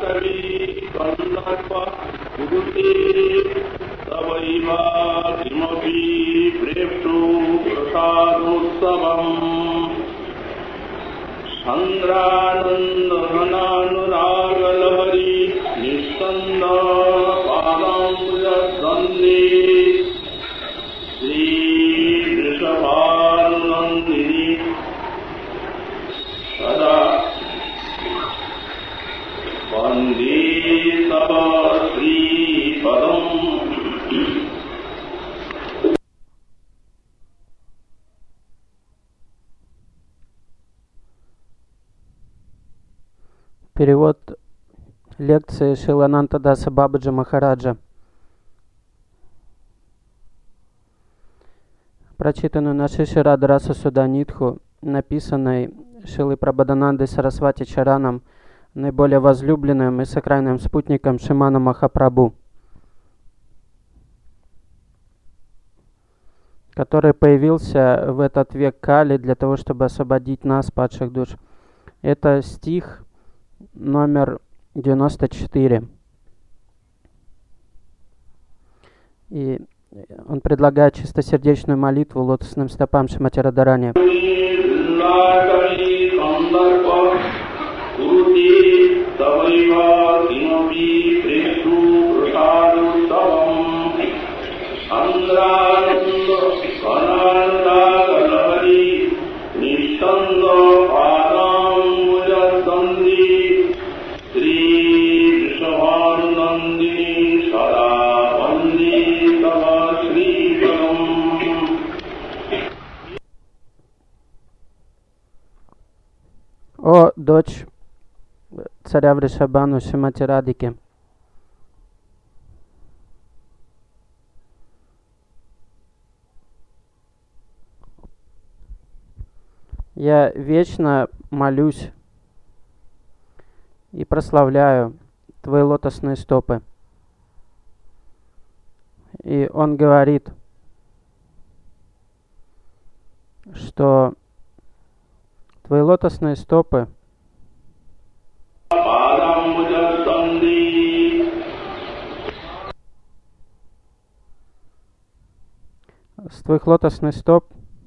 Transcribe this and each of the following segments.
Перевод лекции Шиланантадаса Бабаджи Махараджа, прочитанную на Шиши Радраса Суданитху, написанной Шилой Прабоданандой Сарасвати Чараном, наиболее возлюбленным и сакральным спутником Шримана Махапрабху, который появился в этот век Кали для того, чтобы освободить нас, падших душ. Это стих номер 94. И он предлагает чистосердечную молитву лотосным стопам Шримати Радхарани. О, дочь царя Вришабану Шримати Радхики, я вечно молюсь и прославляю твои лотосные стопы. И он говорит, что твои лотосные стопы с твоих лотосных стоп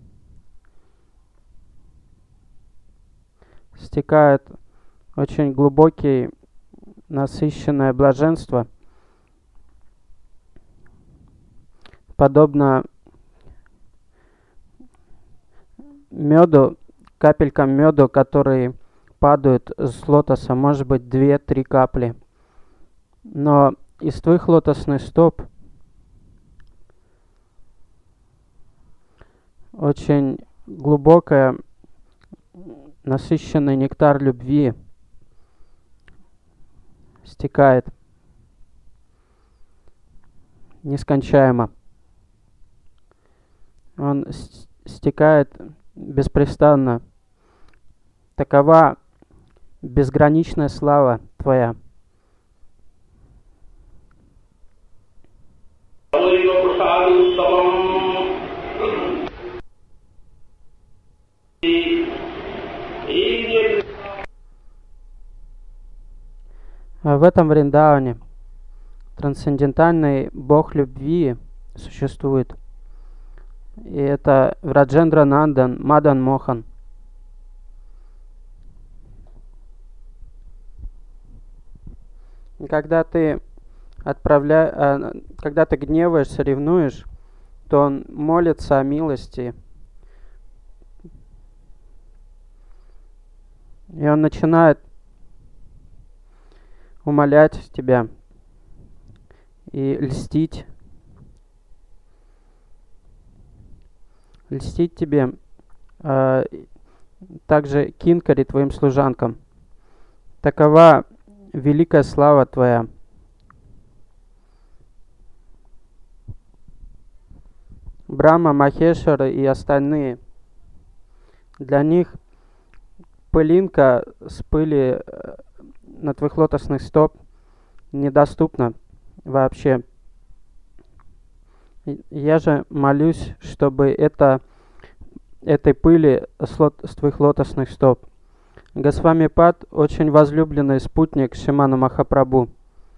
стекает очень глубокий, насыщенное блаженство, подобно меду, капелькам меду, которые падают с лотоса, может быть, 2-3 капли. Но из твоих лотосных стоп очень глубокая, насыщенный нектар любви стекает нескончаемо. Он стекает беспрестанно. Такова безграничная слава твоя. В этом Вриндаване трансцендентальный бог любви существует. И это Враджендра Нандан Мадан Мохан. Когда ты гневаешься, ревнуешь, то он молится о милости. И он начинает умолять тебя и льстить тебе, также кинкари, твоим служанкам. Такова великая слава твоя. Брахма, Махешвара и остальные, для них пылинка с пыли на твоих лотосных стоп недоступна вообще. Я же молюсь, чтобы этой пыли с твоих лотосных стоп Госвами Пад очень возлюбленный спутник Шримана Махапрабху.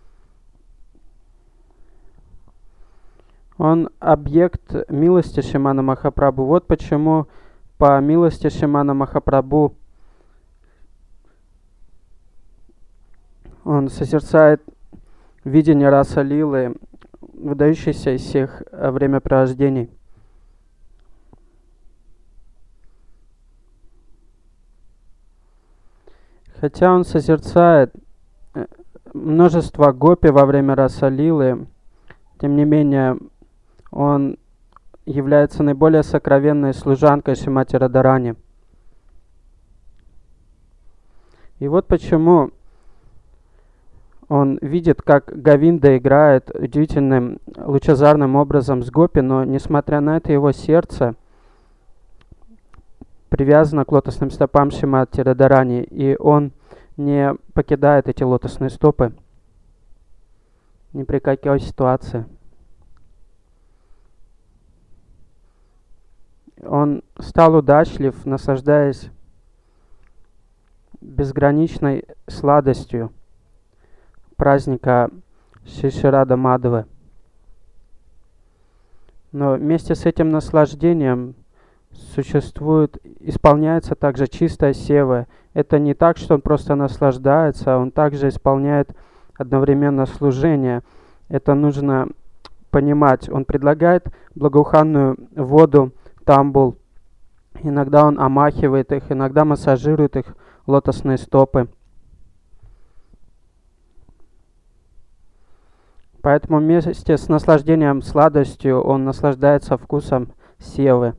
Он объект милости Шримана Махапрабху. Вот почему по милости Шримана Махапрабху он созерцает видение Раса Лилы, выдающейся из всех времяпровождений. Хотя он созерцает множество гопи во время Раса Лилы, тем не менее он является наиболее сокровенной служанкой Шримати Радарани. И вот почему он видит, как Говинда играет удивительным лучезарным образом с гопи, но несмотря на это его сердце привязано к лотосным стопам Шримати Радарани, и он не покидает эти лотосные стопы ни при какой ситуации. Он стал удачлив, наслаждаясь безграничной сладостью праздника Шри Рада Мадхавы. Но вместе с этим наслаждением исполняется также чистая сева. Это не так, что он просто наслаждается, он также исполняет одновременно служение. Это нужно понимать. Он предлагает благоуханную воду, тамбул. Иногда он омахивает их, иногда массажирует их лотосные стопы. Поэтому вместе с наслаждением сладостью он наслаждается вкусом севы.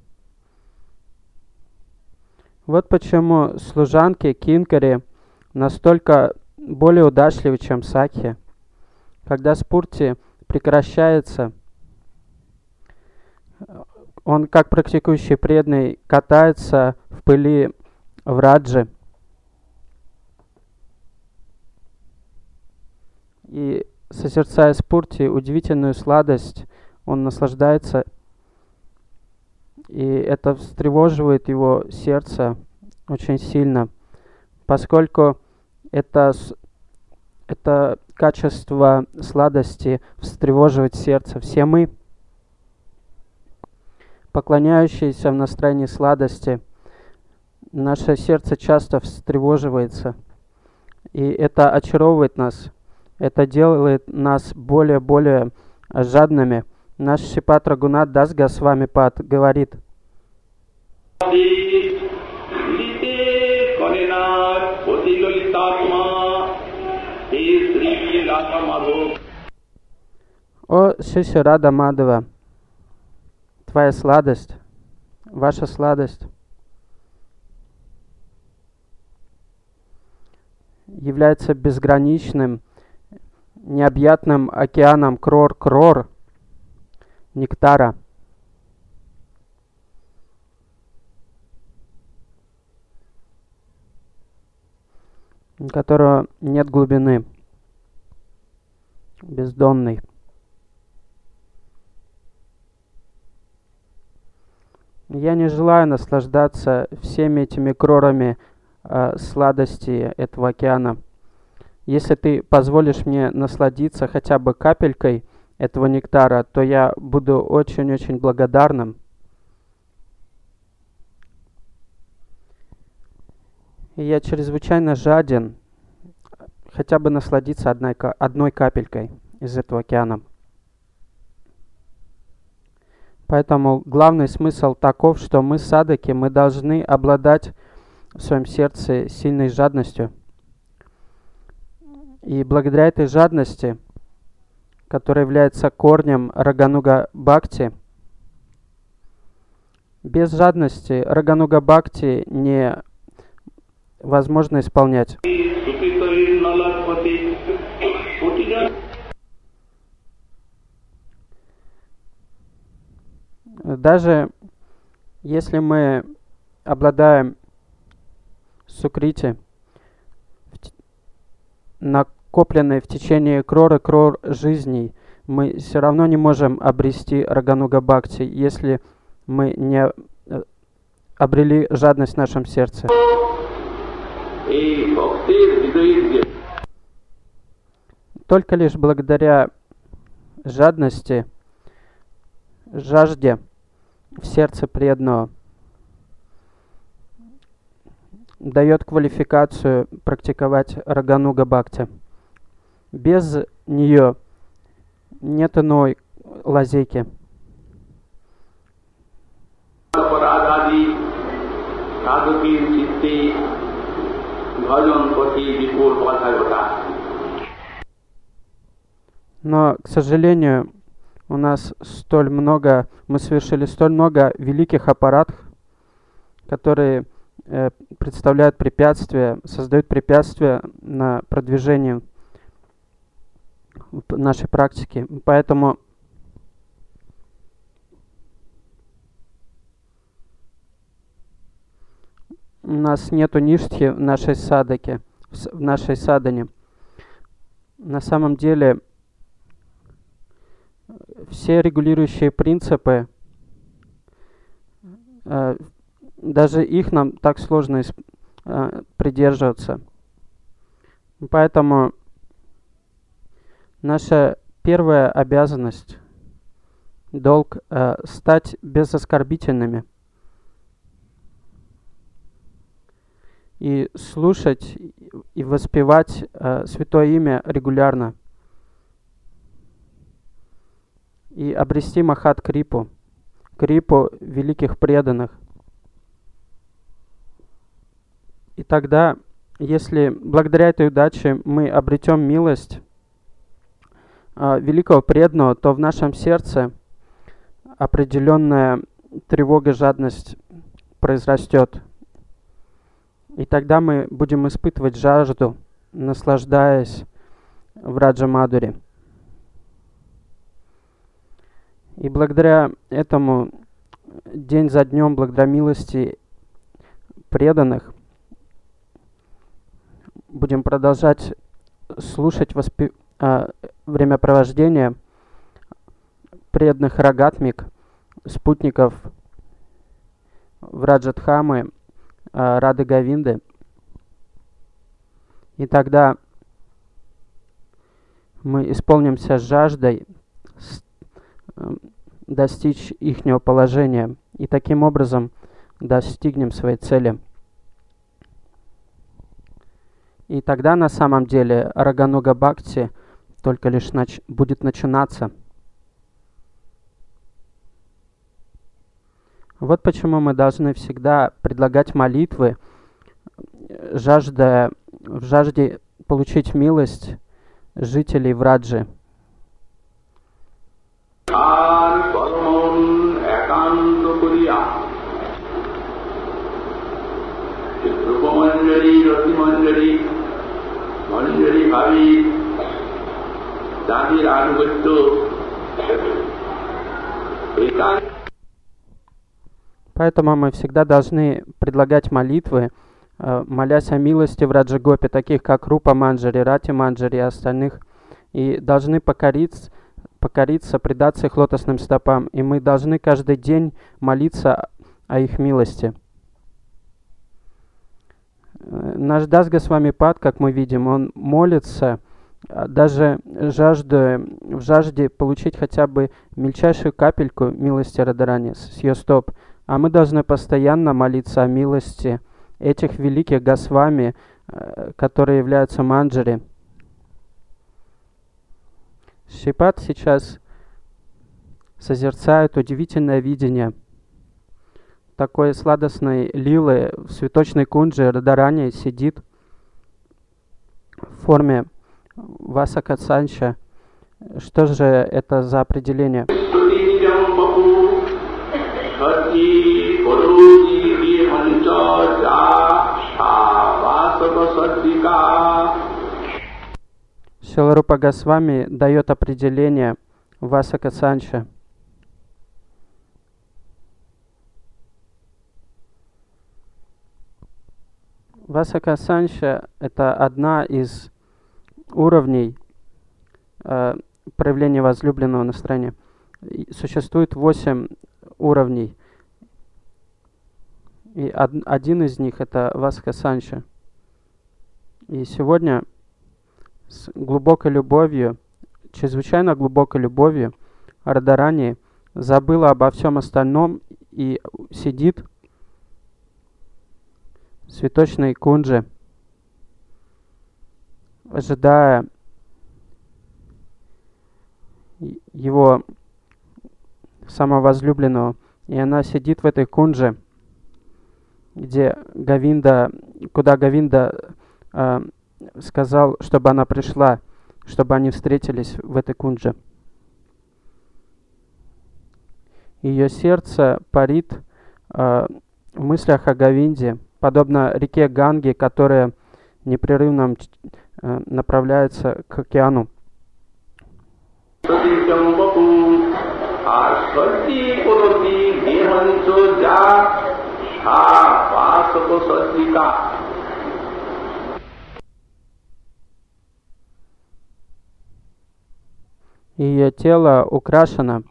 Вот почему служанки кинкари настолько более удачливы, чем сакхи. Когда спурти прекращается, он, как практикующий преданный, катается в пыли враджи. И, созерцая спурти, удивительную сладость, он наслаждается, и это встревоживает его сердце очень сильно, поскольку это качество сладости встревоживает сердце. Все мы, поклоняющиеся в настроении сладости, наше сердце часто встревоживается, и это очаровывает нас, это делает нас более жадными. Наш Шрипад Рагунат Дас Госвами Пад говорит: «О Шри Рада Мадхава, твоя сладость, ваша сладость является безграничным, необъятным океаном крор нектара, у которого нет глубины, бездонный. Я не желаю наслаждаться всеми этими крорами сладости этого океана. Если ты позволишь мне насладиться хотя бы капелькой этого нектара, то я буду очень-очень благодарным. И я чрезвычайно жаден хотя бы насладиться одной капелькой из этого океана. Поэтому главный смысл таков, что мы садаки, мы должны обладать в своем сердце сильной жадностью. И благодаря этой жадности, которая является корнем Рагануга Бхакти, без жадности Рагануга Бхакти невозможно исполнять. Даже если мы обладаем сукрити, накопленной в течение крор жизней, мы все равно не можем обрести Рагануга Бхакти, если мы не обрели жадность в нашем сердце. Только лишь благодаря жадности, жажде в сердце преданного дает квалификацию практиковать рагануга бхакти. Без нее нет иной лазейки. Но, к сожалению, у нас мы совершили столь много великих аппаратов, которые представляют препятствия, создают препятствия на продвижение нашей практики. Поэтому у нас нету ништхи в нашей садаке, в нашей садане. На самом деле все регулирующие принципы, даже их нам так сложно придерживаться. Поэтому наша первая обязанность, долг, стать безоскорбительными и слушать и воспевать Святое Имя регулярно и обрести Махат Крипу, Крипу великих преданных. И тогда, если благодаря этой удаче мы обретем милость великого преданного, то в нашем сердце определенная тревога, жадность произрастет. И тогда мы будем испытывать жажду, наслаждаясь в Раджа-Мадхури. И благодаря этому день за днем, благодаря милости преданных, будем продолжать слушать времяпровождение преданных рагатмик, спутников Враджадхамы, Рады Говинды. И тогда мы исполнимся жаждой достичь ихнего положения и таким образом достигнем своей цели. И тогда на самом деле Рагануга Бхакти только лишь будет начинаться. Вот почему мы должны всегда предлагать молитвы, в жажде получить милость жителей Враджи. Поэтому мы всегда должны предлагать молитвы, молясь о милости в Раджагопе, таких как Рупа Манджари, Рати Манджари и остальных, и должны покориться, предаться их лотосным стопам, и мы должны каждый день молиться о их милости. Наш Дас Госвами Пад, как мы видим, он молится, даже в жажде получить хотя бы мельчайшую капельку милости Радарани с ее стоп. А мы должны постоянно молиться о милости этих великих Госвами, которые являются Манджари. Шрипад сейчас созерцает удивительное видение такой сладостной лилы в цветочной кунджи. Радарани сидит в форме Васакасанча. Что же это за определение? Шрила Рупа Госвами дает определение Васакасанча. Васакасанча – это одна из уровней проявления возлюбленного настроения. Существует 8 уровней. И один из них – это Васакасанча. И сегодня с глубокой любовью, чрезвычайно глубокой любовью, Радхарани забыла обо всем остальном и сидит в цветочной кунже, ожидая его самовозлюбленного. И она сидит в этой кунже, куда Говинда сказал, чтобы она пришла, чтобы они встретились в этой кунже. Ее сердце парит в мыслях о Говинде, подобно реке Ганге, которая непрерывно направляется к океану. Ее тело украшено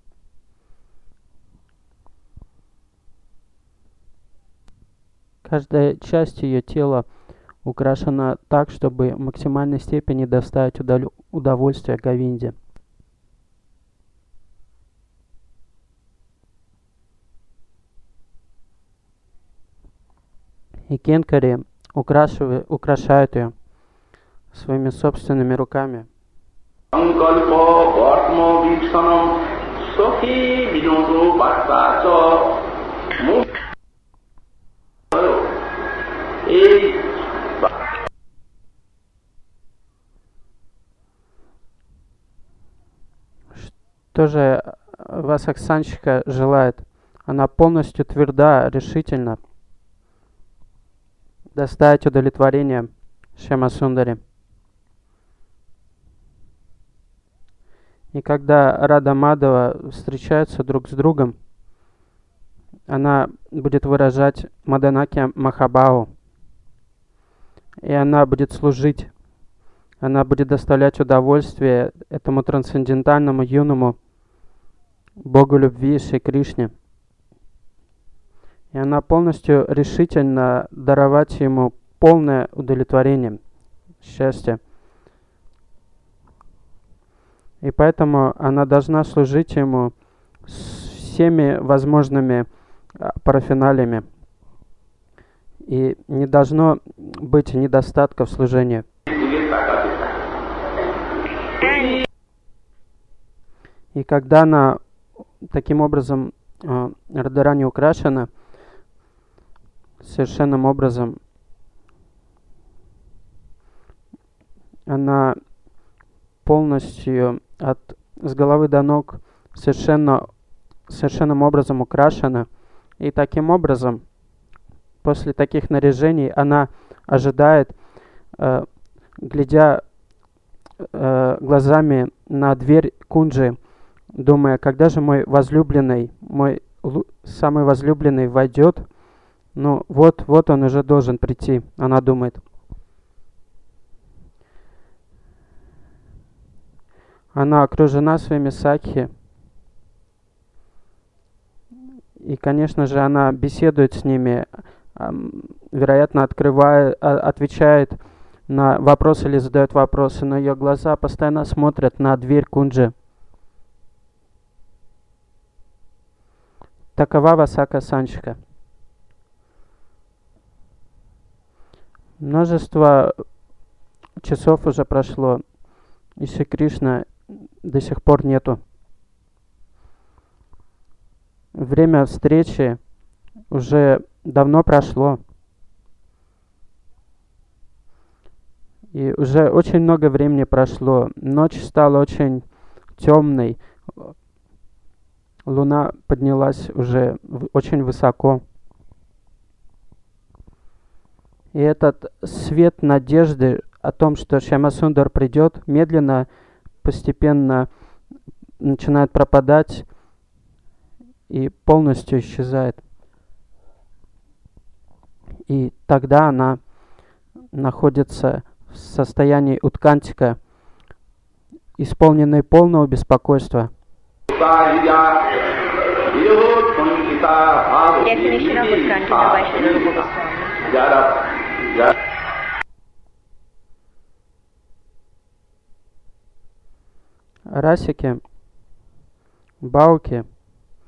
каждая часть ее тела украшена так, чтобы в максимальной степени доставить удовольствие Говинде. И кенкари украшают ее своими собственными руками. Что же Васаксанщика желает? Она полностью тверда, решительно доставить удовлетворение Шьямасундари. И когда Рада Мадава встречаются друг с другом, она будет выражать Маданаки Махабхаву. И она будет служить. Она будет доставлять удовольствие этому трансцендентальному юному Богу любви Шри Кришне. И она полностью решительно даровать ему полное удовлетворение, счастье. И поэтому она должна служить ему всеми возможными парафиналиями. И не должно быть недостатка в служении. И когда она таким образом, Радхарани украшена, совершенным образом, она полностью с головы до ног совершенным образом украшена. И таким образом, после таких наряжений, она ожидает, глядя глазами на дверь кунджи, думая, когда же мой самый возлюбленный войдет. Ну, вот он уже должен прийти, она думает. Она окружена своими сакхи. И, конечно же, она беседует с ними, вероятно, отвечает на вопросы или задает вопросы, но ее глаза постоянно смотрят на дверь кунджи. Такова Васакасанщика. Множество часов уже прошло, и Шри Кришна до сих пор нету. Время встречи уже давно прошло. И уже очень много времени прошло. Ночь стала очень темной. Луна поднялась уже очень высоко. И этот свет надежды о том, что Шьямасундар придет, медленно, постепенно начинает пропадать и полностью исчезает. И тогда она находится в состоянии уткантика, исполненной полного беспокойства. Расики, бауки,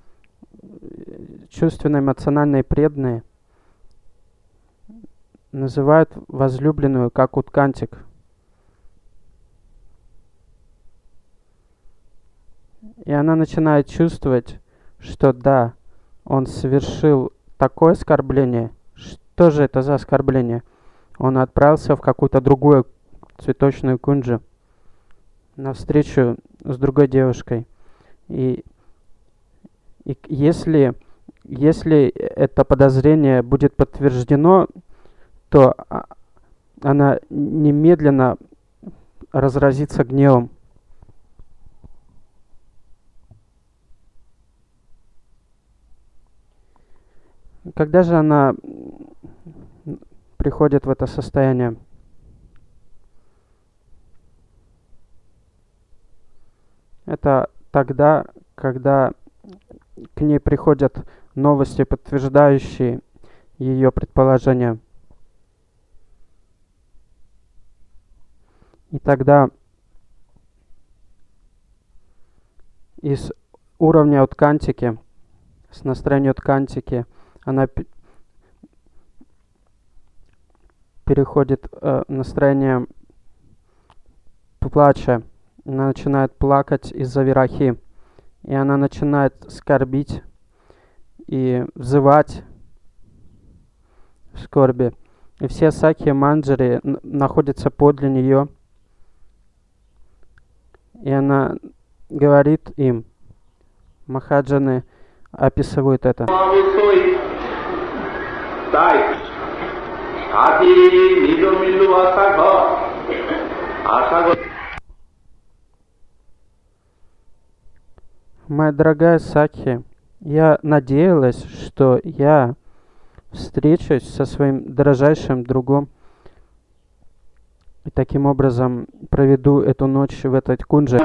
чувственно-эмоциональные преданные, называют возлюбленную как уткантик. И она начинает чувствовать, что да, он совершил такое оскорбление. Что же это за оскорбление? Он отправился в какую-то другую цветочную кунджу на встречу с другой девушкой. И если это подозрение будет подтверждено, то она немедленно разразится гневом. Когда же она приходит в это состояние? Это тогда, когда к ней приходят новости, подтверждающие ее предположения. И тогда из уровня уткантики, с настроения уткантики, она переходит в настроение плача. Она начинает плакать из-за вирахи. И она начинает скорбить и взывать в скорби. И все сакхи манджари находятся подле нее. И она говорит им, махаджаны описывают это. Моя дорогая Сакхи, я надеялась, что я встречусь со своим дорожайшим другом и таким образом проведу эту ночь в этой кундже.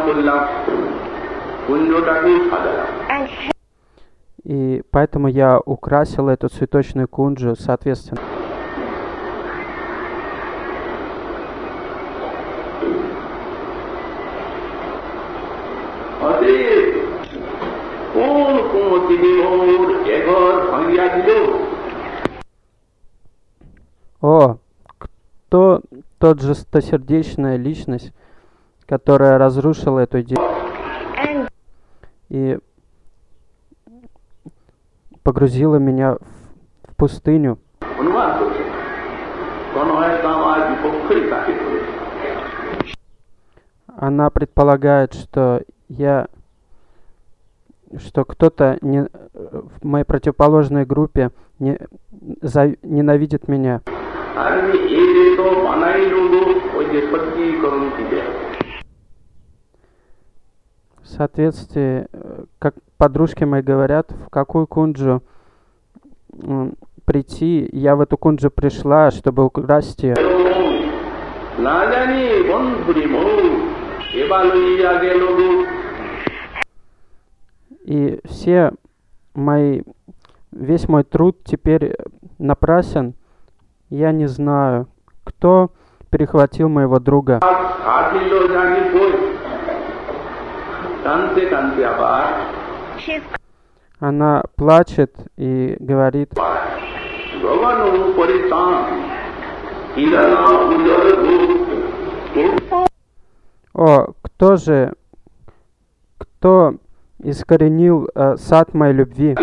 И поэтому я украсила эту цветочную кунджу соответственно. О, кто тот жестокосердечная личность, которая разрушила эту идею и погрузила меня в пустыню? Она предполагает, что кто-то в моей противоположной группе ненавидит меня. В соответствии, как подружки мои говорят, в какую кунджу прийти, я в эту кунджу пришла, чтобы украсть ее. И весь мой труд теперь напрасен. Я не знаю, кто перехватил моего друга. Она плачет и говорит: о, кто искоренил сад моей любви?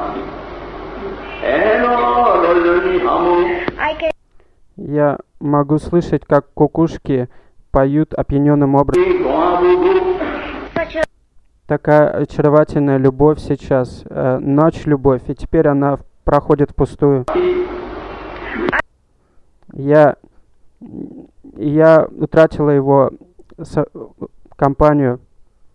Я могу слышать, как кукушки поют опьяненным образом. Такая очаровательная любовь сейчас, ночь любовь, и теперь она проходит впустую. Я утратила его компанию.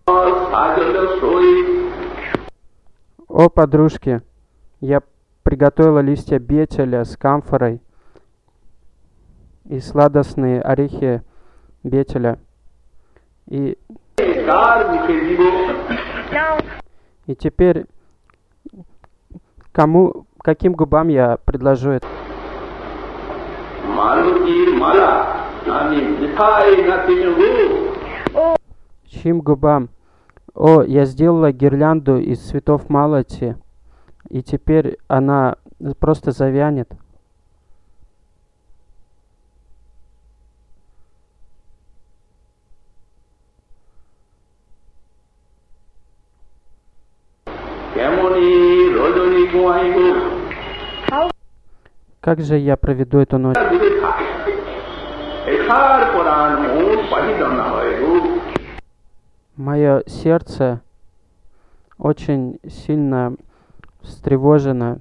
О, подружки, я приготовила листья бетеля с камфорой и сладостные орехи бетеля. И теперь каким губам я предложу это? Чьим губам? О, я сделала гирлянду из цветов малати, и теперь она просто завянет. Как же я проведу эту ночь? Мое сердце очень сильно встревожено,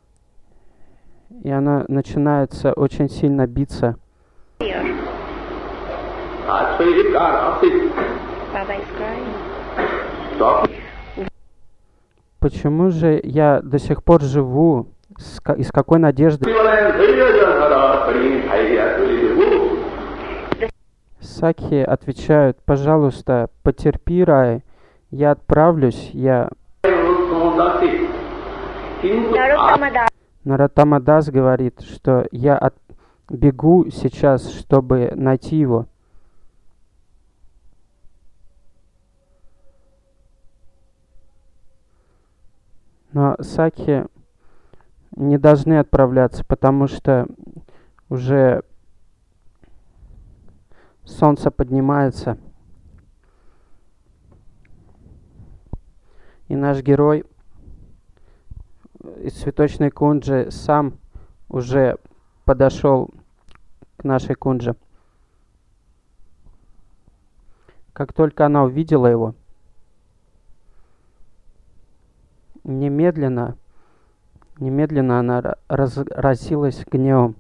и оно начинается очень сильно биться. Почему же я до сих пор живу? И с какой надеждой? Сакхи отвечают: пожалуйста, потерпи, Рай, я отправлюсь, Нароттама Дас говорит, что я бегу сейчас, чтобы найти его. Но сакхи не должны отправляться, потому что уже солнце поднимается. И наш герой из цветочной кунджи сам уже подошел к нашей кунже. Как только она увидела его, немедленно она разразилась гневом.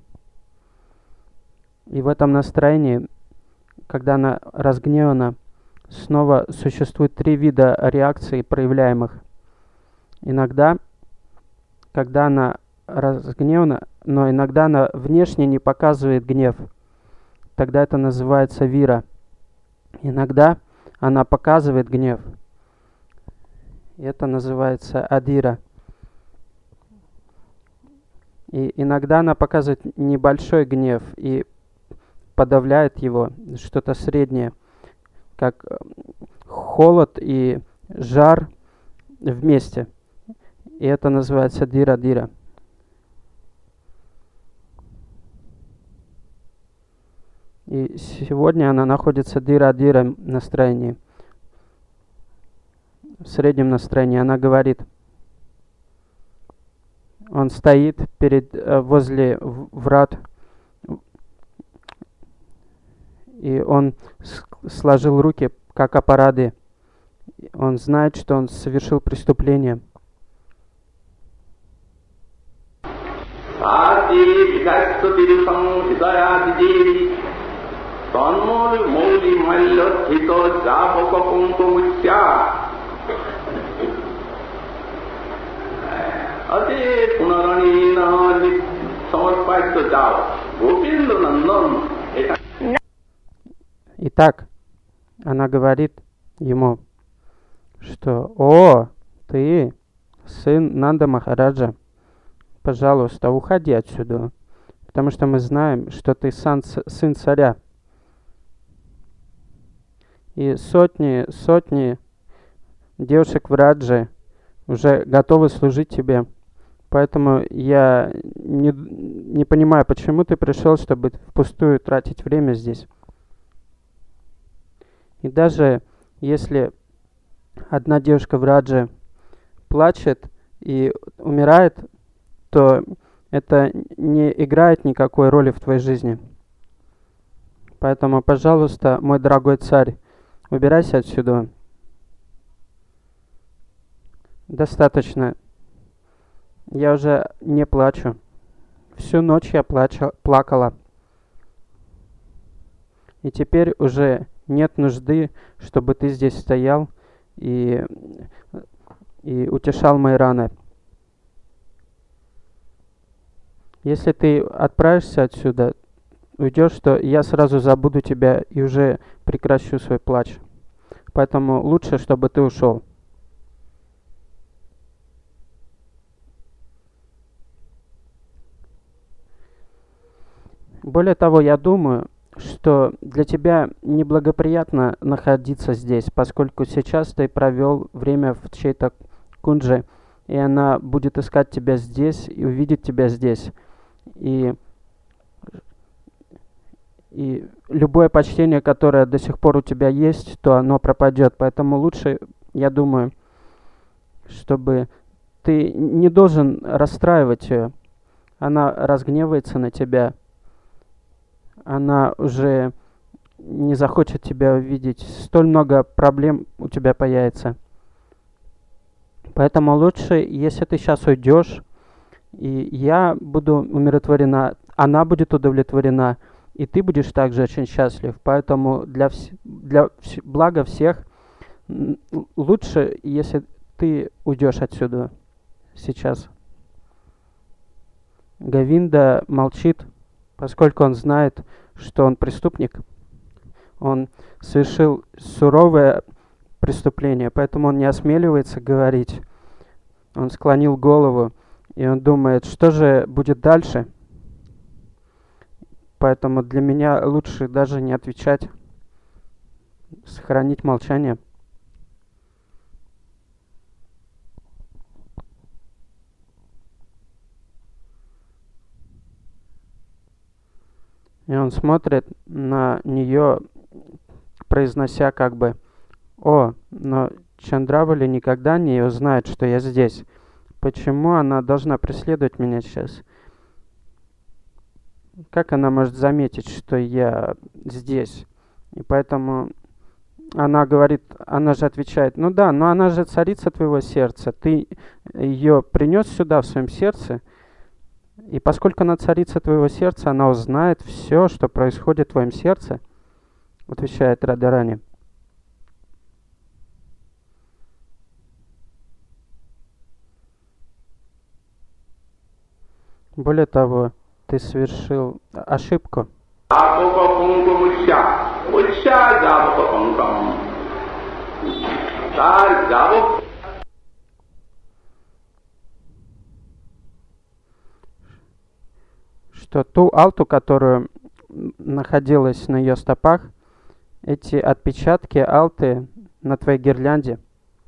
И в этом настроении, когда она разгневана, снова существует 3 вида реакций, проявляемых. Иногда, когда она разгневана, но иногда она внешне не показывает гнев, тогда это называется вира. Иногда она показывает гнев, и это называется адира. И иногда она показывает небольшой гнев и подавляет его, что-то среднее, как холод и жар вместе. И это называется дира-дира. И сегодня она находится в дира-дира настроении, в среднем настроении. Она говорит, он стоит возле врат, и он сложил руки, как аппараты. Он знает, что он совершил преступление. Итак, она говорит ему, что «О, ты сын Нанда Махараджа, пожалуйста, уходи отсюда, потому что мы знаем, что ты сын царя. И сотни девушек в Раджи уже готовы служить тебе. Поэтому я не понимаю, почему ты пришел, чтобы впустую тратить время здесь. И даже если одна девушка в Радже плачет и умирает, то это не играет никакой роли в твоей жизни. Поэтому, пожалуйста, мой дорогой царь, убирайся отсюда. Достаточно. Я уже не плачу. Всю ночь я плакала. И теперь уже нет нужды, чтобы ты здесь стоял и утешал мои раны. Если ты отправишься отсюда, уйдешь, то я сразу забуду тебя и уже прекращу свой плач. Поэтому лучше, чтобы ты ушел. Более того, я думаю, что для тебя неблагоприятно находиться здесь, поскольку сейчас ты провел время в чьей-то кундже, и она будет искать тебя здесь и увидит тебя здесь. И любое почтение, которое до сих пор у тебя есть, то оно пропадет. Поэтому лучше, я думаю, чтобы ты не должен расстраивать ее. Она разгневается на тебя. Она уже не захочет тебя увидеть. Столь много проблем у тебя появится. Поэтому лучше, если ты сейчас уйдешь, и я буду умиротворена, она будет удовлетворена, и ты будешь также очень счастлив. Поэтому для блага всех лучше, если ты уйдешь отсюда сейчас. Говинда молчит, поскольку он знает, что он преступник. Он совершил суровое преступление, поэтому он не осмеливается говорить. Он склонил голову, и он думает, что же будет дальше. Поэтому для меня лучше даже не отвечать, сохранить молчание. И он смотрит на нее, произнося как бы: «О, но Чандравали никогда не узнает, что я здесь. Почему она должна преследовать меня сейчас? Как она может заметить, что я здесь?» И поэтому она говорит, она же отвечает: «Ну да, но она же царица твоего сердца. Ты ее принес сюда в своем сердце. И поскольку она царица твоего сердца, она узнает все, что происходит в твоем сердце», отвечает Радарани. Более того, ты совершил ошибку. Что ту алту, которую находилась на ее стопах, эти отпечатки алты на твоей гирлянде,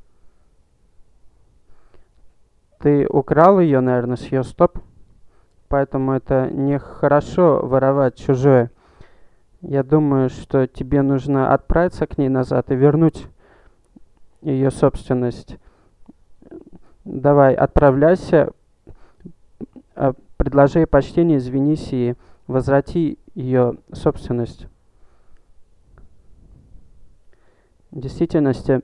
ты украл ее, наверное, с ее стоп, поэтому это нехорошо воровать чужое. Я думаю, что тебе нужно отправиться к ней назад и вернуть ее собственность. Давай, отправляйся, предложи ей почтение, извинись и возврати ее собственность. В действительности,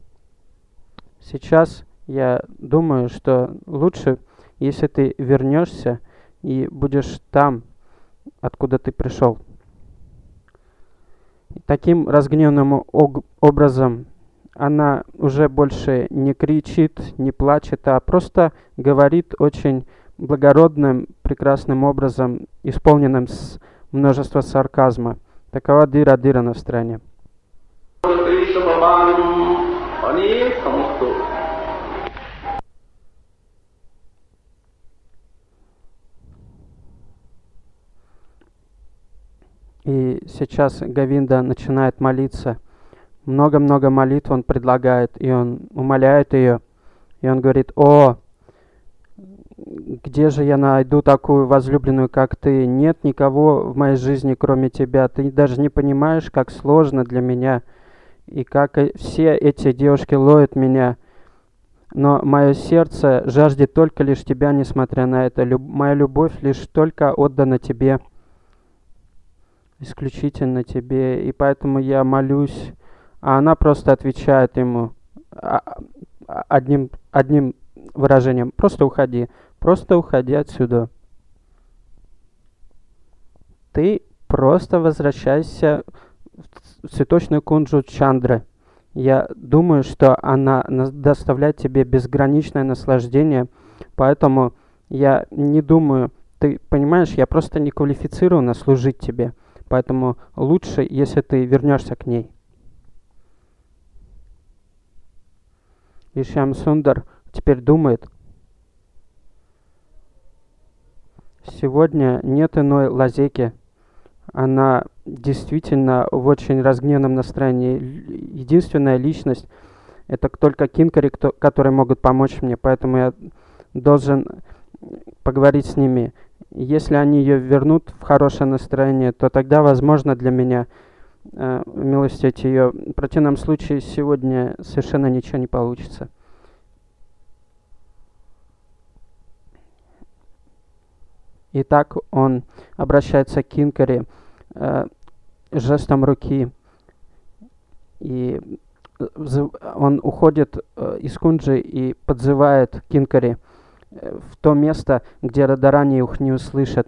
сейчас я думаю, что лучше, если ты вернешься и будешь там, откуда ты пришел. Таким разгневанным образом она уже больше не кричит, не плачет, а просто говорит очень благородным, прекрасным образом, исполненным с множества сарказма. Такова Дира на стране. И сейчас Говинда начинает молиться. Много-много молитв он предлагает, и он умоляет ее. И он говорит: «О, где же я найду такую возлюбленную, как ты? Нет никого в моей жизни, кроме тебя. Ты даже не понимаешь, как сложно для меня, и как все эти девушки ловят меня. Но мое сердце жаждет только лишь тебя, несмотря на это. Моя любовь лишь только отдана тебе, исключительно тебе, и поэтому я молюсь». А она просто отвечает ему одним выражением: «Просто уходи отсюда. Ты просто возвращайся в цветочную кунджу Чандры. Я думаю, что она доставляет тебе безграничное наслаждение, поэтому я не думаю, ты понимаешь, я просто не квалифицирована служить тебе, поэтому лучше, если ты вернешься к ней». И Шьям Сундар теперь думает: сегодня нет иной лазейки. Она действительно в очень разгневанном настроении. Единственная личность — это только Кинкари, которые могут помочь мне, поэтому я должен поговорить с ними. Если они ее вернут в хорошее настроение, то тогда, возможно, для меня милостить ее. В противном случае сегодня совершенно ничего не получится. Итак, он обращается к Кинкари жестом руки, и он уходит из кунджи и подзывает Кинкари в то место, где Радарани их не услышат.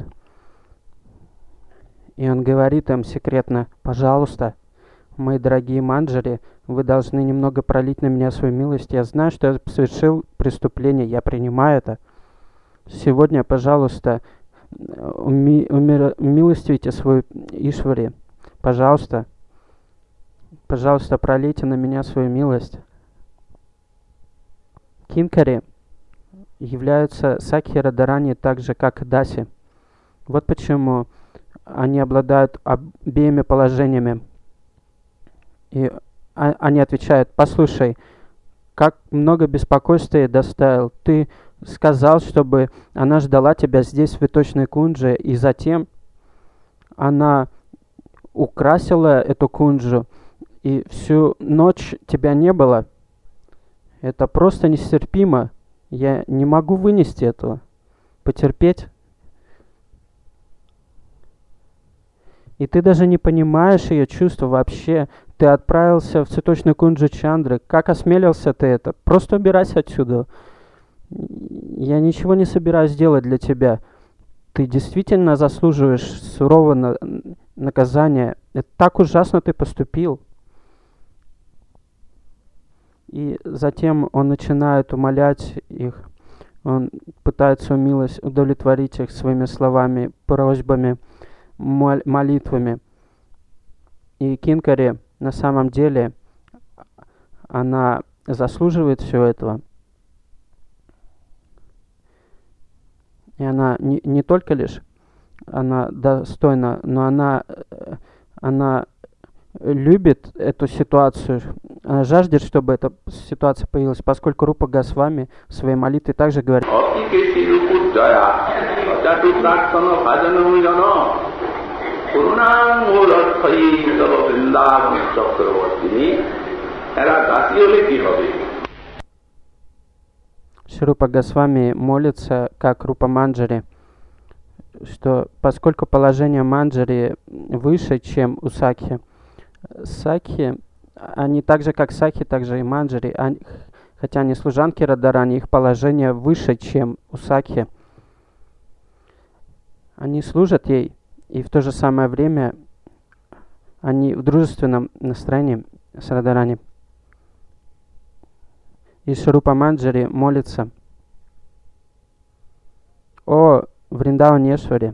И он говорит им секретно: «Пожалуйста, мои дорогие манджари, вы должны немного пролить на меня свою милость. Я знаю, что я совершил преступление, я принимаю это. Сегодня, пожалуйста, умилостивите свою Ишвари. Пожалуйста, пожалуйста, пролейте на меня свою милость». Кинкари являются Сакхи Радарани так же, как и Даси. Вот почему они обладают обеими положениями. И они отвечают: «Послушай, как много беспокойства я доставил. Ты сказал, чтобы она ждала тебя здесь, в цветочной кунже, и затем она украсила эту кунджу, и всю ночь тебя не было. Это просто нестерпимо. Я не могу вынести этого, потерпеть. И ты даже не понимаешь ее чувства вообще. Ты отправился в цветочную кунджу Чандры. Как осмелился ты это? Просто убирайся отсюда. Я ничего не собираюсь делать для тебя. Ты действительно заслуживаешь сурового наказания. Это так ужасно ты поступил». И затем он начинает умолять их. Он пытается удовлетворить их своими словами, просьбами, молитвами. И Кинкари на самом деле, она заслуживает всего этого. И она не только лишь она достойна, но она любит эту ситуацию, она жаждет, чтобы эта ситуация появилась, поскольку Рупа Госвами в своей молитве также говорит: Шрупа Госвами молится как Рупа Манджари, что поскольку положение Манджари выше, чем у Сакхи, Сакхи, они так же, как Сакхи, так же и Манджари, хотя они служанки Радарани, их положение выше, чем у Сакхи. Они служат ей, и в то же самое время они в дружественном настроении с Радарани. И Шрупа Манджари молится: «О Вриндаванешвари,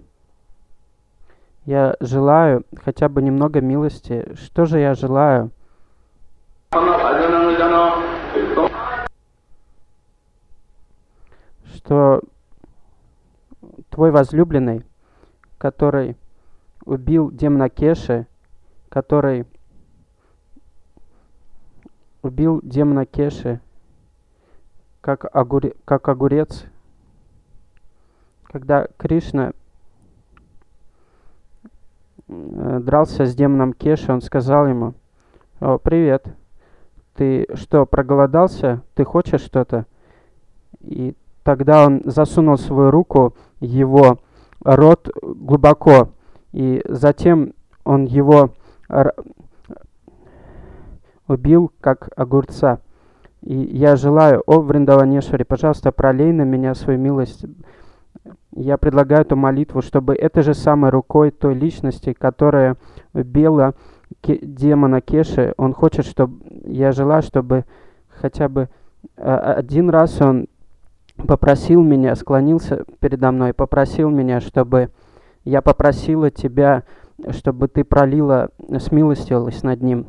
я желаю хотя бы немного милости. Что же я желаю? Что твой возлюбленный, который убил демона Кеши, как огурец, когда Кришна дрался с демоном Кеши, он сказал ему: «О, привет, ты что, проголодался? Ты хочешь что-то?» И тогда он засунул свою руку в его рот глубоко, и затем он его убил как огурца. И я желаю, о Вриндаванешвари, пожалуйста, пролей на меня свою милость. Я предлагаю эту молитву, чтобы этой же самой рукой той личности, которая убила демона Кеши, он хочет, чтобы... Я желаю, чтобы хотя бы один раз он попросил меня, склонился передо мной, попросил меня, чтобы я попросила тебя, чтобы ты пролила, смилостивилась над ним.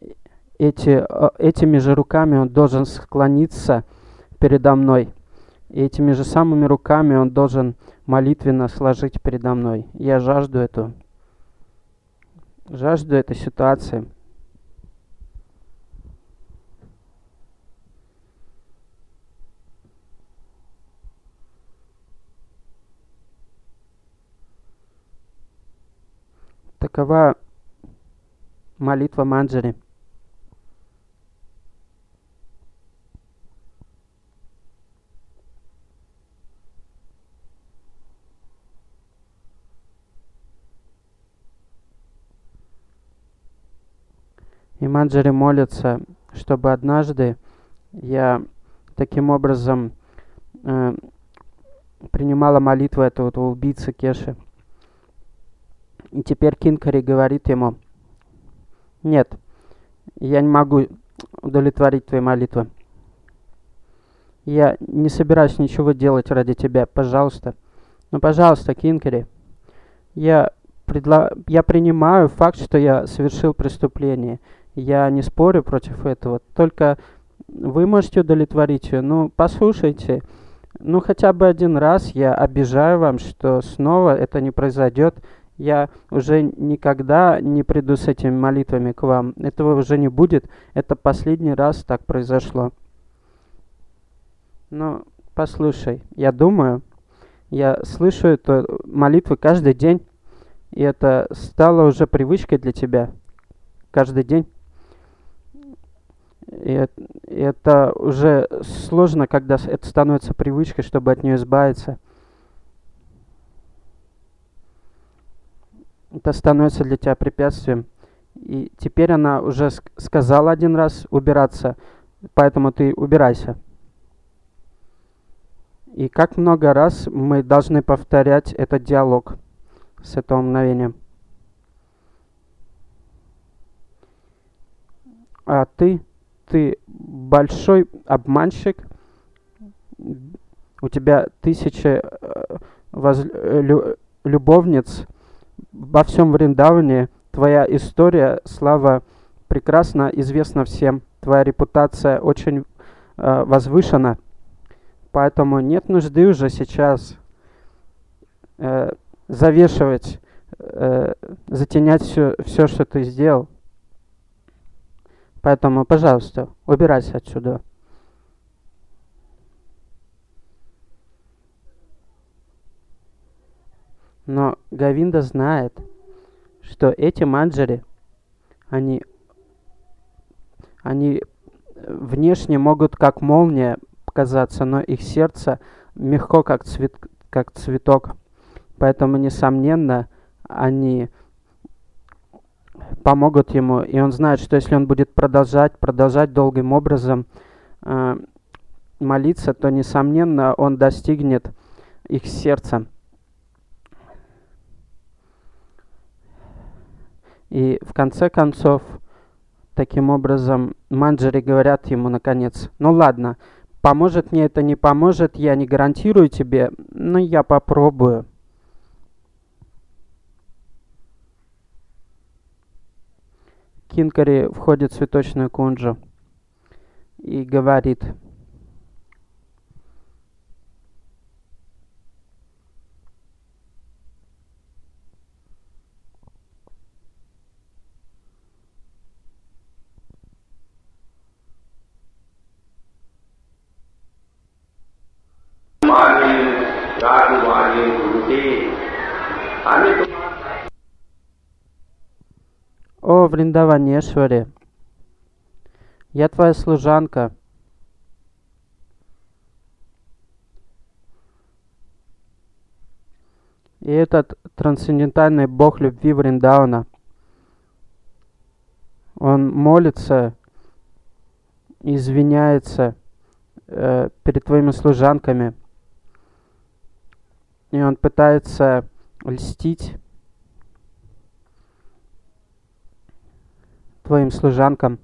Этими же руками он должен склониться передо мной И этими же самыми руками он должен молитвенно сложить передо мной. Я жажду этой ситуации. Такова молитва Манджари. И Манджари молится, чтобы однажды я таким образом принимала молитву этого убийцы Кеши. И теперь Кинкари говорит ему: нет, я не могу удовлетворить твои молитвы. Я не собираюсь ничего делать ради тебя, пожалуйста. Ну, пожалуйста, Кинкари, я принимаю факт, что я совершил преступление. Я не спорю против этого. Только вы можете удовлетворить ее. Ну, послушайте, ну, хотя бы один раз я обещаю вам, что снова это не произойдет. Я уже никогда не приду с этими молитвами к вам. Этого уже не будет. Это последний раз так произошло. Ну, послушай, я думаю, я слышу эту молитву каждый день, и это стало уже привычкой для тебя каждый день. И это уже сложно, когда это становится привычкой, чтобы от нее избавиться. Это становится для тебя препятствием. И теперь она уже сказала один раз убираться, поэтому ты убирайся. И как много раз мы должны повторять этот диалог с этого мгновения. А ты большой обманщик, у тебя 1000 любовниц во всем Вриндаване, твоя история, слава прекрасно известна всем, твоя репутация очень возвышена, поэтому нет нужды уже сейчас завешивать, затенять все, что ты сделал. Поэтому, пожалуйста, убирайся отсюда. Но Говинда знает, что эти манджари, они внешне могут как молния показаться, но их сердце мягко, как цветок. Поэтому, несомненно, они помогут ему, и он знает, что если он будет продолжать долгим образом молиться, то, несомненно, он достигнет их сердца. И в конце концов, таким образом, манджари говорят ему наконец: ну ладно, поможет мне это, не поможет, я не гарантирую тебе, но я попробую. Кинкари входит в цветочную кунджу и говорит: «О, Вриндаванешвари, я твоя служанка. И этот трансцендентальный бог любви Вриндавана, он молится, извиняется перед твоими служанками, и он пытается льстить твоим служанкам.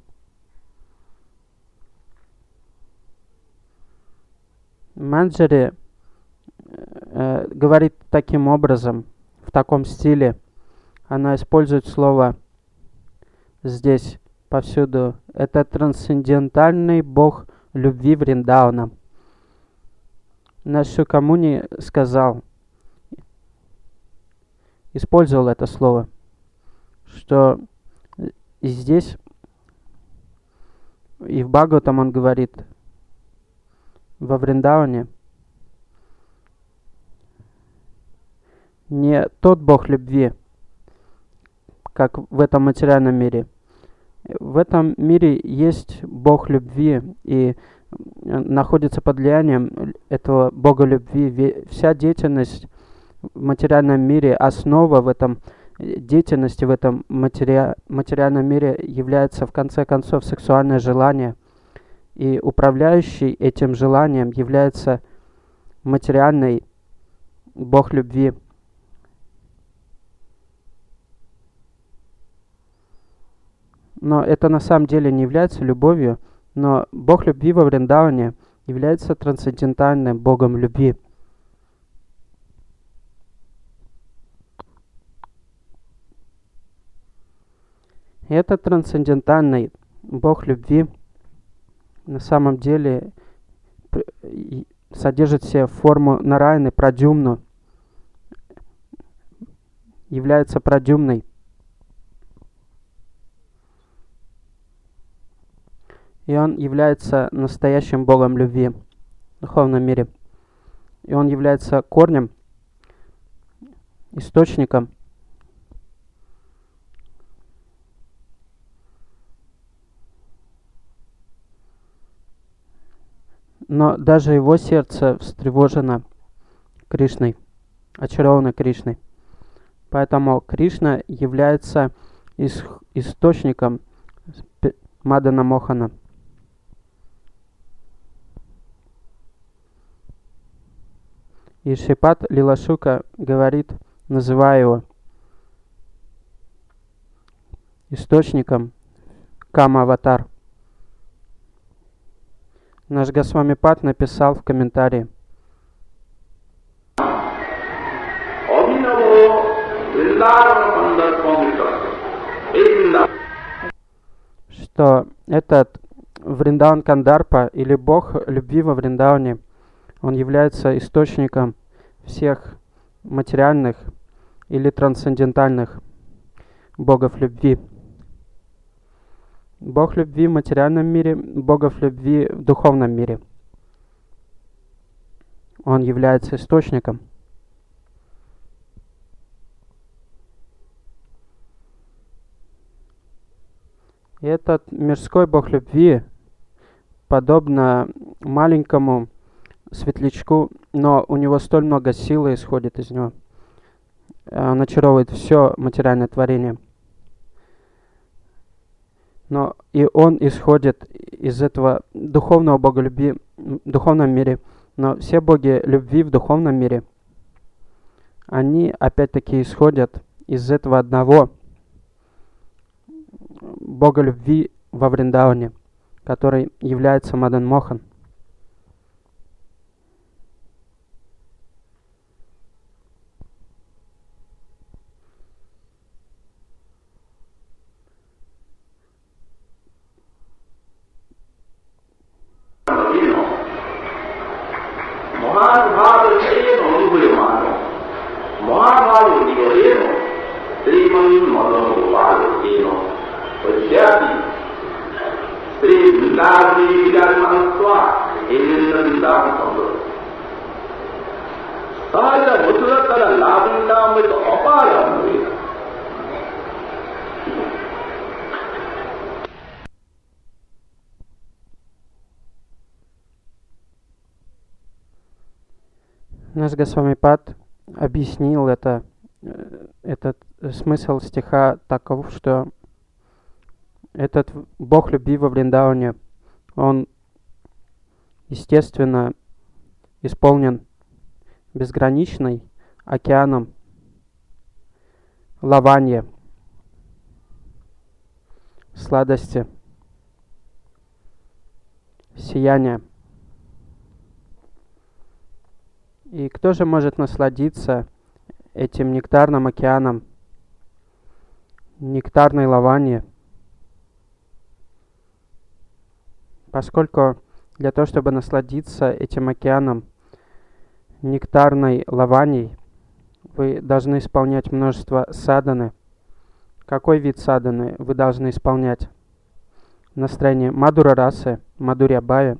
Манджари говорит таким образом, в таком стиле. Она использует слово здесь, повсюду. Это трансцендентальный бог любви Вриндавана. Наш Шукамуни сказал, использовал это слово, что здесь и в Бхагаватам он говорит, во Вриндаване не тот Бог любви, как в этом материальном мире. В этом мире есть Бог любви, и находится под влиянием этого Бога любви. Вся деятельность в материальном мире, основа в этом деятельности, в этом материальном мире является в конце концов сексуальное желание. И управляющий этим желанием является материальный Бог любви. Но это на самом деле не является любовью, но Бог любви во Вриндаване является трансцендентальным Богом любви. И этот трансцендентальный Бог любви на самом деле содержит в себе форму Нараяны, Прадюмну, является Прадюмной. И он является настоящим Богом любви в духовном мире. И он является корнем, источником. Но даже его сердце встревожено Кришной, очаровано Кришной. Поэтому Кришна является источником Мадана Мохана. И Шрипад Лилашука говорит, называя его источником Кама-аватар. Наш Госвами-пад написал в комментарии, что этот Вриндаван Кандарпа, или Бог любви во Вриндаване, он является источником всех материальных или трансцендентальных богов любви. Бог любви в материальном мире, богов любви в духовном мире. Он является источником. И этот мирской Бог любви, подобно маленькому светлячку, но у него столь много силы исходит из него. Он очаровывает все материальное творение. Но и он исходит из этого духовного Бога любви в духовном мире. Но все боги любви в духовном мире, они опять-таки исходят из этого одного Бога любви во Вриндаване, который является Мадан Мохан. Наш Госвами-пад объяснил этот смысл стиха таков, что этот Бог любви во Вриндаване, он, естественно, исполнен безграничной океаном лаванья, сладости, сияния. И кто же может насладиться этим нектарным океаном, нектарной лаваньи? Поскольку для того, чтобы насладиться этим океаном, нектарной лаваней, вы должны исполнять множество садханы. Какой вид садханы вы должны исполнять? Настроение Мадура расы, Мадурья Бхави.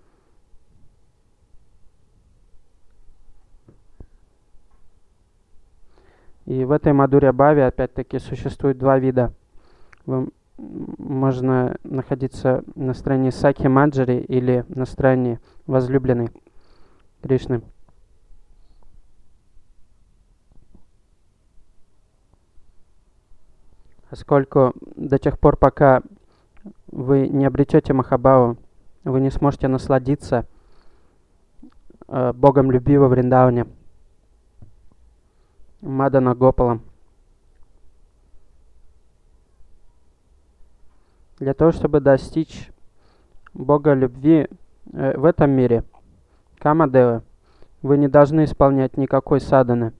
И в этой Мадурья Бхави опять-таки существует два вида. Можно находиться в настроении Сакхи Маджари или в настроении возлюбленной Кришны. Поскольку до тех пор, пока вы не обретете Махабхаву, вы не сможете насладиться Богом любви во Вриндаване, Мадана Гопалом. Для того, чтобы достичь Бога любви в этом мире, Камадевы, вы не должны исполнять никакой садханы.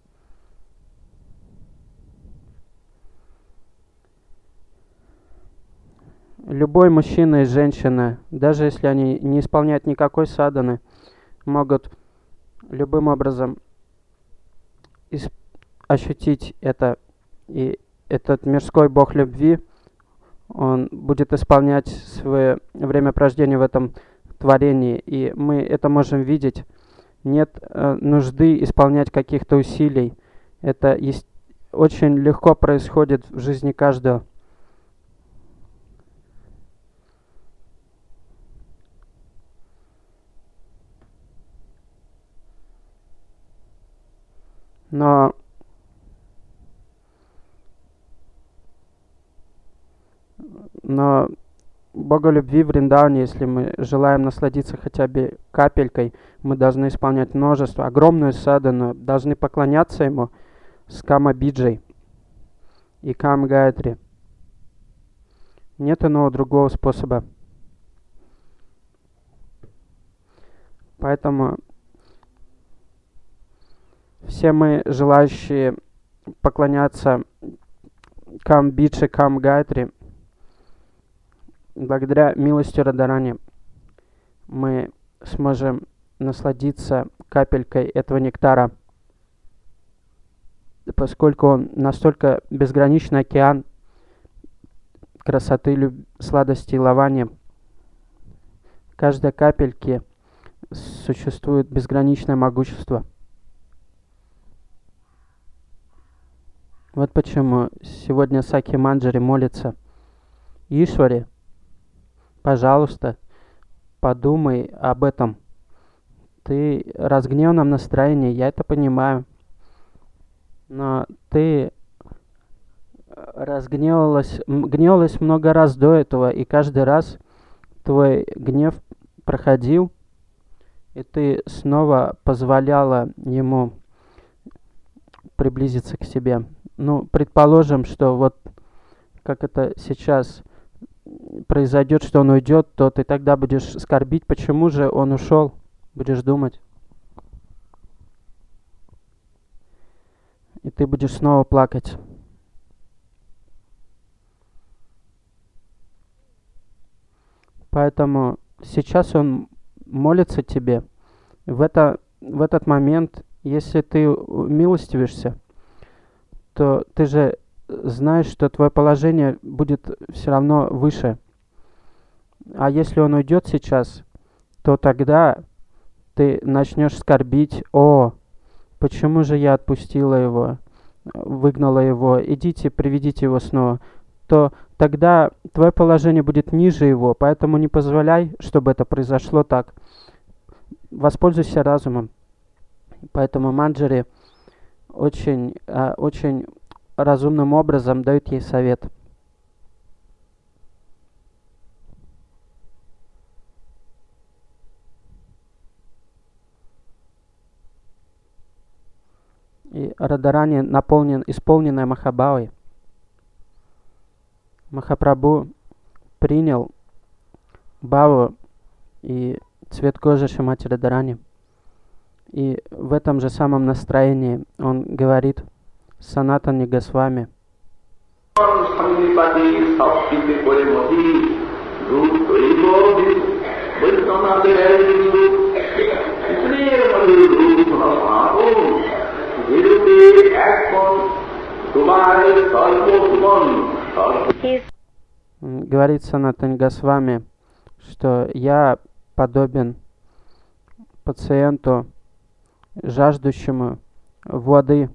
Любой мужчина и женщина, даже если они не исполняют никакой садханы, могут любым образом ощутить это. И этот мирской бог любви, он будет исполнять свое времяпровождение в этом творении. И мы это можем видеть. Нет нужды исполнять каких-то усилий. Это очень легко происходит в жизни каждого. Но Бога любви в Вриндаване, если мы желаем насладиться хотя бы капелькой, мы должны исполнять множество, огромную садхану, должны поклоняться Ему с Кама-биджей и Кам-гайатри. Нет иного другого способа. Поэтому все мы, желающие поклоняться Кам-бидже, Кам-гайатри, благодаря милости Радарани мы сможем насладиться капелькой этого нектара, поскольку он настолько безграничный океан красоты, сладости и лавани. В каждой капельке существует безграничное могущество. Вот почему сегодня Сакхи Манджари молится: Ишвари, пожалуйста, подумай об этом. Ты в разгневанном настроении, я это понимаю. Но ты гневалась много раз до этого, и каждый раз твой гнев проходил, и ты снова позволяла ему приблизиться к себе. Ну, предположим, что вот как это сейчас произойдет, что он уйдет, то ты тогда будешь скорбить, почему же он ушел, будешь думать. И ты будешь снова плакать. Поэтому сейчас он молится тебе. В этот момент, если ты милостивишься, то ты же знаешь, что твое положение будет все равно выше. А если он уйдет сейчас, то тогда ты начнешь скорбить: о, почему же я отпустила его, выгнала его, идите, приведите его снова. То тогда твое положение будет ниже его, поэтому не позволяй, чтобы это произошло так. Воспользуйся разумом. Поэтому Манджари очень разумным образом дает ей совет. И Радарани исполненная Махабхавой. Махапрабху принял бхаву и цвет кожи Шримати Радарани. И в этом же самом настроении он говорит Санатани Госвами: इसलिए मधुर सुनो विरुद्धे एक्शन तुम्हारे सर्वोत्तम. Говорит Санатан Госвами, что я подобен пациенту, жаждущему воды,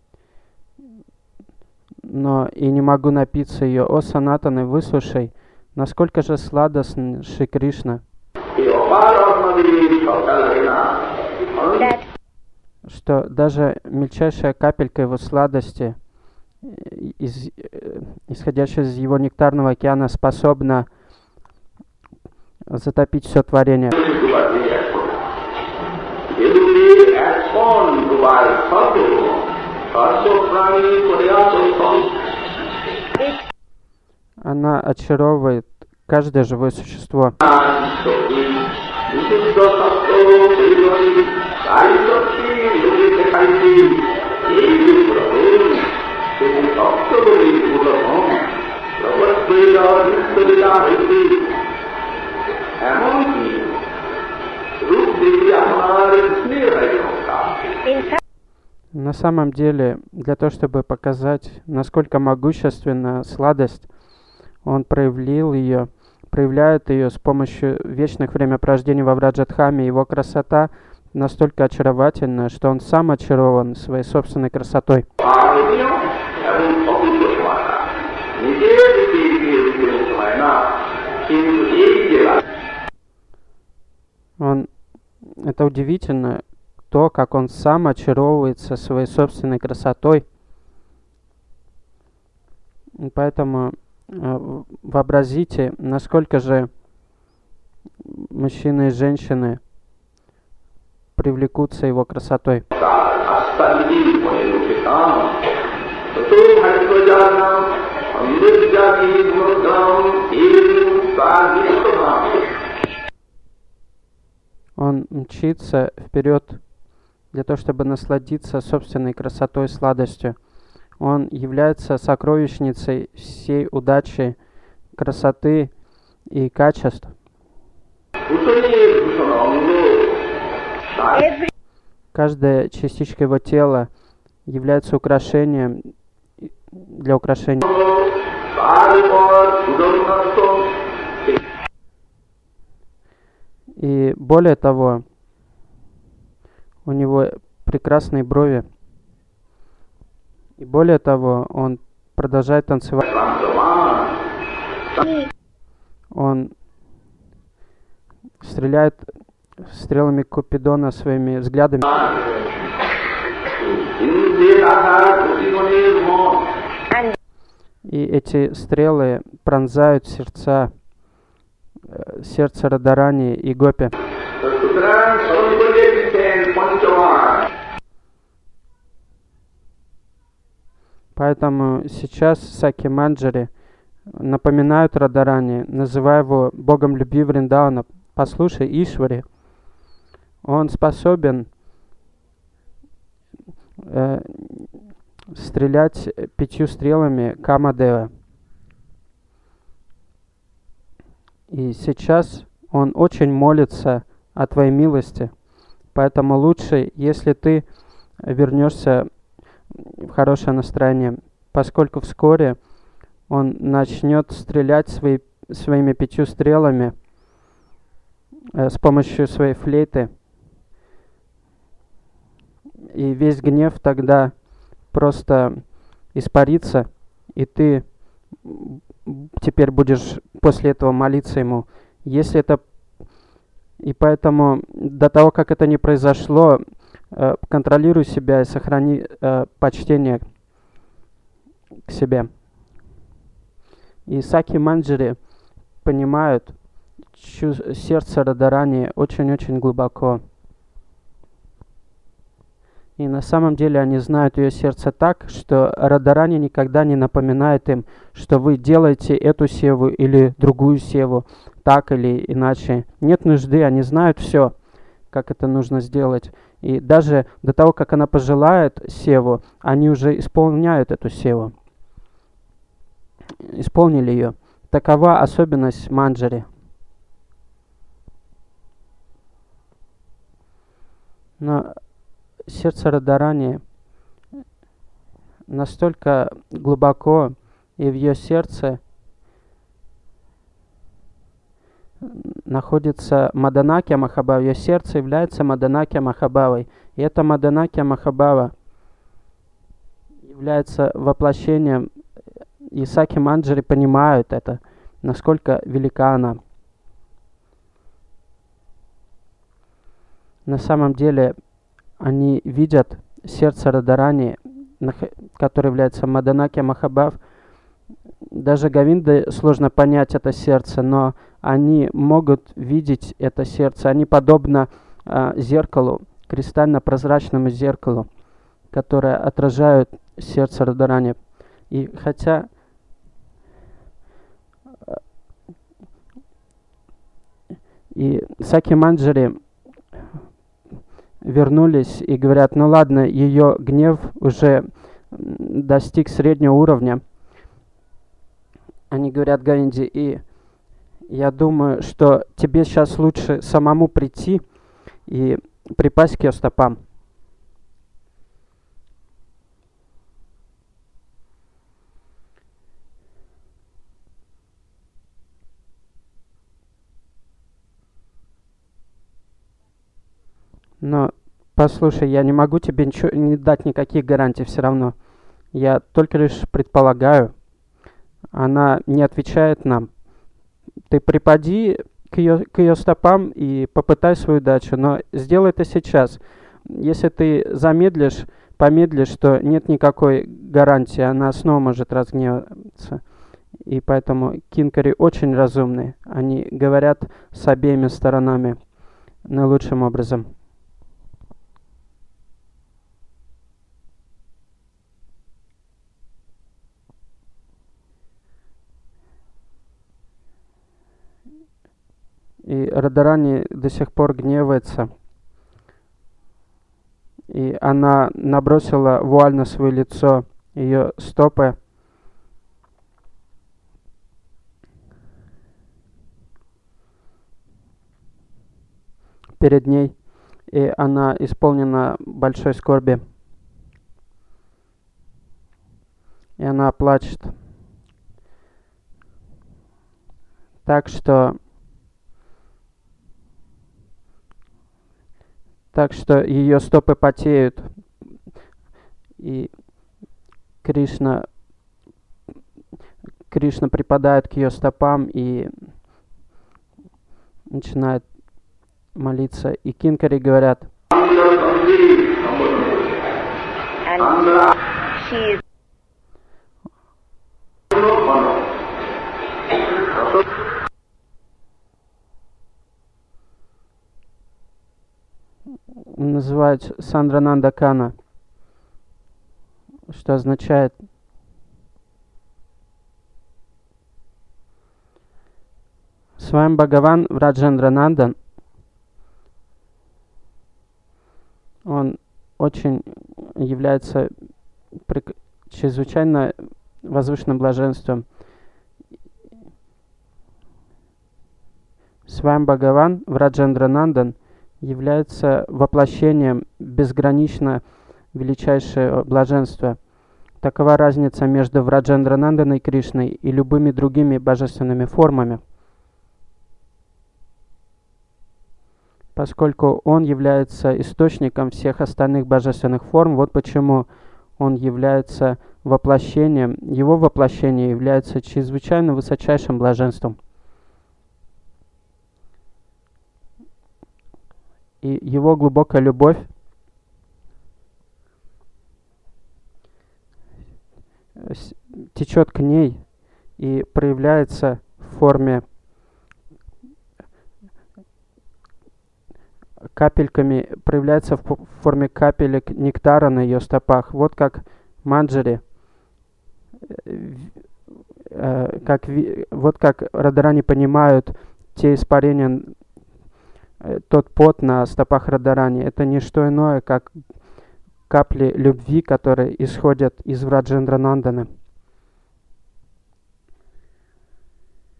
но и не могу напиться ее. О, Санатаны, выслушай, насколько же сладостен Шри Кришна, что даже мельчайшая капелька его сладости, исходящая из его нектарного океана, способна затопить все творение. Она очаровывает каждое живое существо. На самом деле, для того, чтобы показать, насколько могущественна сладость, он проявляет ее с помощью вечных времяпровождений во Враджадхаме. Его красота настолько очаровательна, что он сам очарован своей собственной красотой. Это удивительно, то, как он сам очаровывается своей собственной красотой. Поэтому вообразите, насколько же мужчины и женщины привлекутся его красотой. Он мчится вперед для того, чтобы насладиться собственной красотой и сладостью. Он является сокровищницей всей удачи, красоты и качеств. Каждая частичка его тела является украшением для украшения. И более того, у него прекрасные брови. И более того, он продолжает танцевать. Он стреляет стрелами Купидона своими взглядами. И эти стрелы пронзают сердце Радарани и Гопи. Поэтому сейчас Саки Манджари напоминают Радарани, называя его богом любви Вриндавана. Послушай, Ишвари, он способен стрелять 5 стрелами Камадева. И сейчас он очень молится о твоей милости. Поэтому лучше, если ты вернешься в хорошее настроение, поскольку вскоре он начнет стрелять своими 5 стрелами с помощью своей флейты. И весь гнев тогда просто испарится, и ты теперь будешь после этого молиться ему. Если это... И поэтому до того, как это не произошло, контролируй себя и сохрани почтение к себе. И Саки Манджари понимают сердце Радарани очень-очень глубоко. И на самом деле они знают ее сердце так, что Радарани никогда не напоминает им, что вы делаете эту севу или другую севу, так или иначе. Нет нужды, они знают все, как это нужно сделать. И даже до того, как она пожелает севу, они уже исполняют эту севу. Исполнили ее. Такова особенность Манджари. Но сердце Радарани настолько глубоко, и в ее сердце находится Маданакья Махабхава. Ее сердце является Маданакья Махабхавой. И эта Маданакья Махабхава является воплощением, и Саки Манджари понимают это, насколько велика она. На самом деле они видят сердце Радарани, которое является Маданакья Махабхав. Даже Говинде сложно понять это сердце, но они могут видеть это сердце. Они подобно зеркалу, кристально-прозрачному зеркалу, которое отражает сердце Радарани. И хотя и Саки Манджари вернулись и говорят, ну ладно, ее гнев уже достиг среднего уровня. Они говорят Говинде, и я думаю, что тебе сейчас лучше самому прийти и припасть к ее стопам. Но, послушай, я не могу тебе ничего, не дать никаких гарантий все равно. Я только лишь предполагаю. Она не отвечает нам. Ты припади к ее стопам и попытай свою удачу, но сделай это сейчас. Если ты помедлишь, то нет никакой гарантии, она снова может разгневаться. И поэтому кинкари очень разумные. Они говорят с обеими сторонами наилучшим образом. И Радарани до сих пор гневается. И она набросила вуаль на свое лицо, ее стопы. Перед ней. И она исполнена большой скорби. И она плачет. Так что ее стопы потеют. И Кришна припадает к ее стопам и начинает молиться. И кинкари говорят, называют Сандрананда Кана, что означает Свам Бхагаван Враджендранандан. Он очень является чрезвычайно возвышенным блаженством. Свам Бхагаван Враджендранандан является воплощением безгранично величайшего блаженства. Такова разница между Враджендрананданой и Кришной и любыми другими божественными формами. Поскольку он является источником всех остальных божественных форм, вот почему он является воплощением, его воплощение является чрезвычайно высочайшим блаженством. И его глубокая любовь течет к ней и проявляется в форме капелек нектара на ее стопах. Вот как Манджари, вот как Радарани понимают те испарения, тот пот на стопах Радарани. Это не что иное, как капли любви, которые исходят из Враджендрананданы.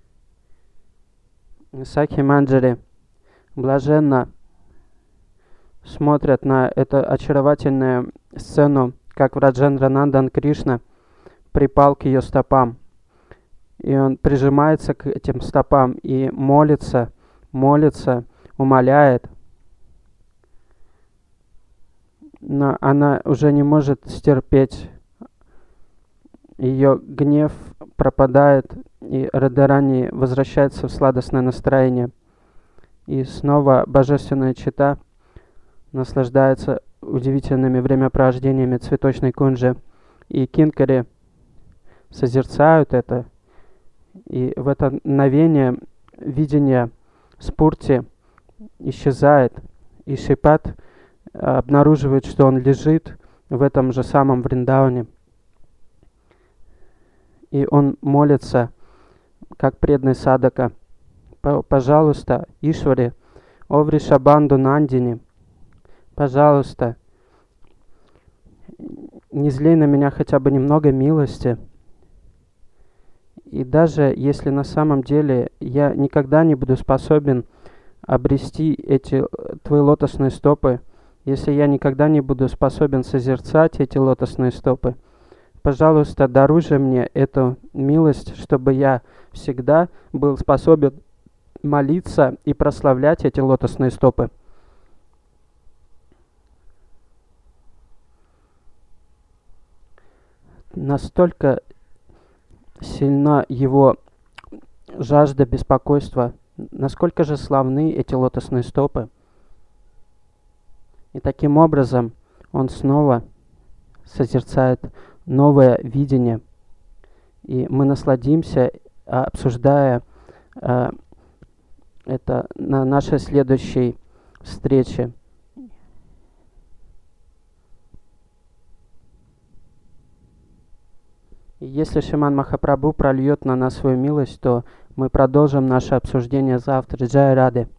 Сакхи Манджари блаженно смотрят на эту очаровательную сцену, как Враджендранандан Кришна припал к ее стопам. И он прижимается к этим стопам и молится, умоляет. Но она уже не может стерпеть. Ее гнев пропадает, и Радхарани возвращается в сладостное настроение. И снова божественная чета наслаждается удивительными времяпровождениями цветочной кунджи. И кинкари созерцают это. И в это мгновение видение спурти исчезает. И Шрипад обнаруживает, что он лежит в этом же самом Вриндаване. И он молится, как преданный садака: пожалуйста, Ишвари, о Вришабанду Нандини, пожалуйста, не злей на меня хотя бы немного милости. И даже если на самом деле я никогда не буду способен обрести эти твои лотосные стопы, если я никогда не буду способен созерцать эти лотосные стопы, пожалуйста, даруй же мне эту милость, чтобы я всегда был способен молиться и прославлять эти лотосные стопы. Настолько сильна его жажда беспокойства, насколько же славны эти лотосные стопы. И таким образом он снова созерцает новое видение. И мы насладимся, обсуждая это на нашей следующей встрече. И если Шриман Махапрабху прольет на нас свою милость, то мы продолжим наше обсуждение завтра. Джай Раде.